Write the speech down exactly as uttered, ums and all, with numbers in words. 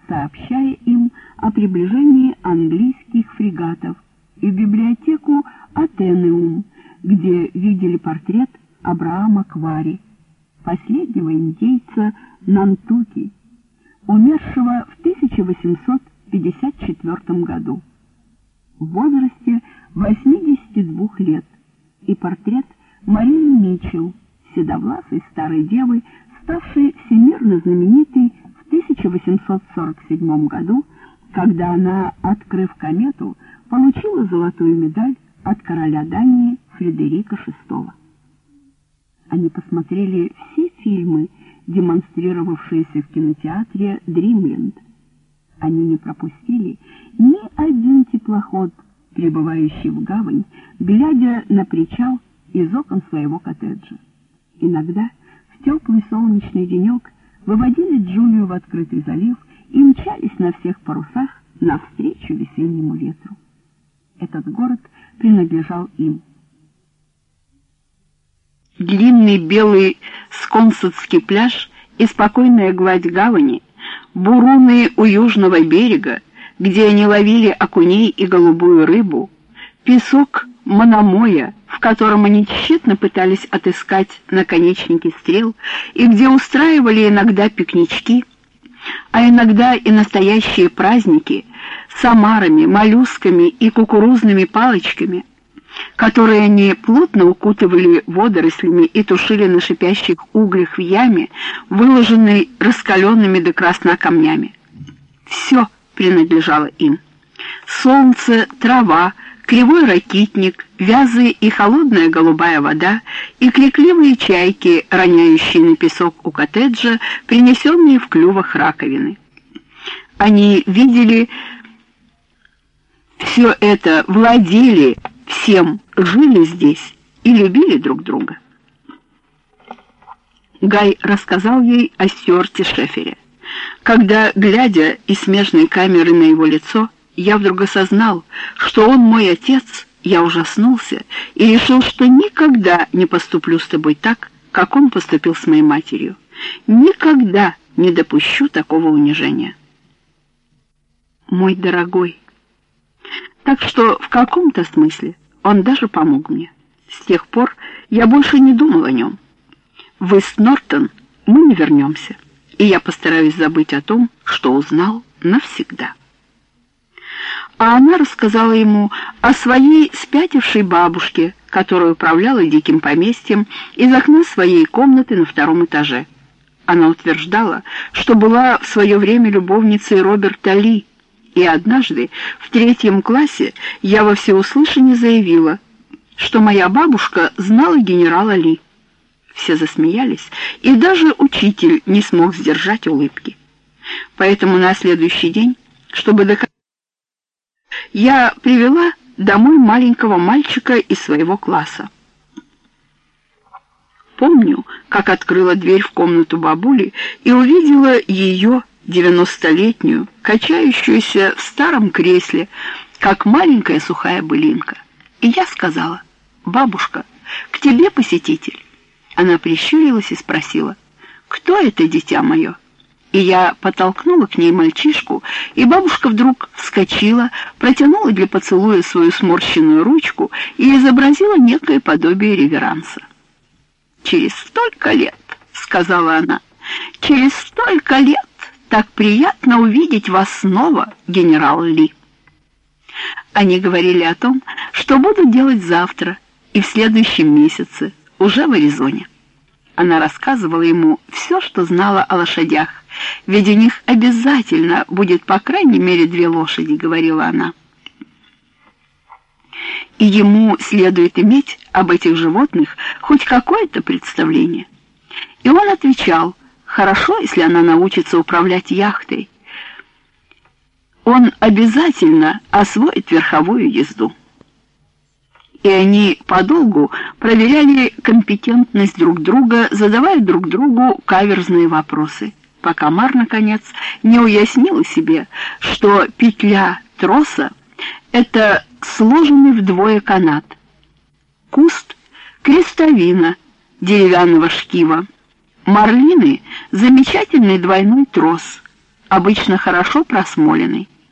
сообщая им о приближении английских фрегатов, и в библиотеку Атенеум, где видели портрет Абраама Квари, последнего индейца Нантуки, умершего в тысяча восемьсот пятьдесят четвёртом году в возрасте восьмидесяти двух лет, и портрет Марии Митчелл, седовласой старой девы, ставшей всемирно знаменитой в тысяча восемьсот сорок седьмом году, когда она, открыв комету, получила золотую медаль от короля Дании Фредерика шестого. Они посмотрели все фильмы, демонстрировавшиеся в кинотеатре «Дримленд». Они не пропустили ни один теплоход, прибывающий в гавань, глядя на причал из окон своего коттеджа. Иногда в теплый солнечный денек выводили Джулию в открытый залив и мчались на всех парусах навстречу весеннему ветру. Этот город принадлежал им. Длинный белый сконсетский пляж и спокойная гладь гавани, буруны у южного берега, где они ловили окуней и голубую рыбу, песок Мономоя, в котором они тщетно пытались отыскать наконечники стрел, и где устраивали иногда пикнички, а иногда и настоящие праздники с омарами, моллюсками и кукурузными палочками, которые они плотно укутывали водорослями и тушили на шипящих углях в яме, выложенной раскаленными до красна камнями. Все принадлежало им. Солнце, трава, кривой ракитник, вязы и холодная голубая вода, и крикливые чайки, роняющие на песок у коттеджа, принесенные в клювах раковины. Они видели все это, владели всем, жили здесь и любили друг друга. Гай рассказал ей о Стюарте Шефере. Когда, глядя из смежной камеры на его лицо, я вдруг осознал, что он мой отец, я ужаснулся и решил, что никогда не поступлю с тобой так, как он поступил с моей матерью. Никогда не допущу такого унижения. Мой дорогой. Так что в каком-то смысле он даже помог мне. С тех пор я больше не думал о нем. В Ист-Нортон мы не вернемся, и я постараюсь забыть о том, что узнал навсегда. А она рассказала ему о своей спятившей бабушке, которая управляла диким поместьем из окна своей комнаты на втором этаже. Она утверждала, что была в свое время любовницей Роберта Ли, и однажды в третьем классе я во всеуслышание заявила, что моя бабушка знала генерала Ли. Все засмеялись, и даже учитель не смог сдержать улыбки. Поэтому на следующий день, чтобы доказать, я привела домой маленького мальчика из своего класса. Помню, как открыла дверь в комнату бабули и увидела ее, девяностолетнюю, качающуюся в старом кресле, как маленькая сухая былинка. И я сказала: «Бабушка, к тебе посетитель». Она прищурилась и спросила: «Кто это, дитя мое?» И я подтолкнула к ней мальчишку, и бабушка вдруг вскочила, протянула для поцелуя свою сморщенную ручку и изобразила некое подобие реверанса. «Через столько лет, — сказала она, — через столько лет так приятно увидеть вас снова, генерал Ли». Они говорили о том, что будут делать завтра и в следующем месяце, уже в Аризоне. Она рассказывала ему все, что знала о лошадях, ведь у них обязательно будет по крайней мере две лошади, говорила она. И ему следует иметь об этих животных хоть какое-то представление. И он отвечал: хорошо, если она научится управлять яхтой. Он обязательно освоит верховую езду. И они подолгу проверяли компетентность друг друга, задавая друг другу каверзные вопросы, пока Мар, наконец, не уяснила себе, что петля троса — это сложенный вдвое канат, куст — крестовина деревянного шкива, марлины — замечательный двойной трос, обычно хорошо просмоленный.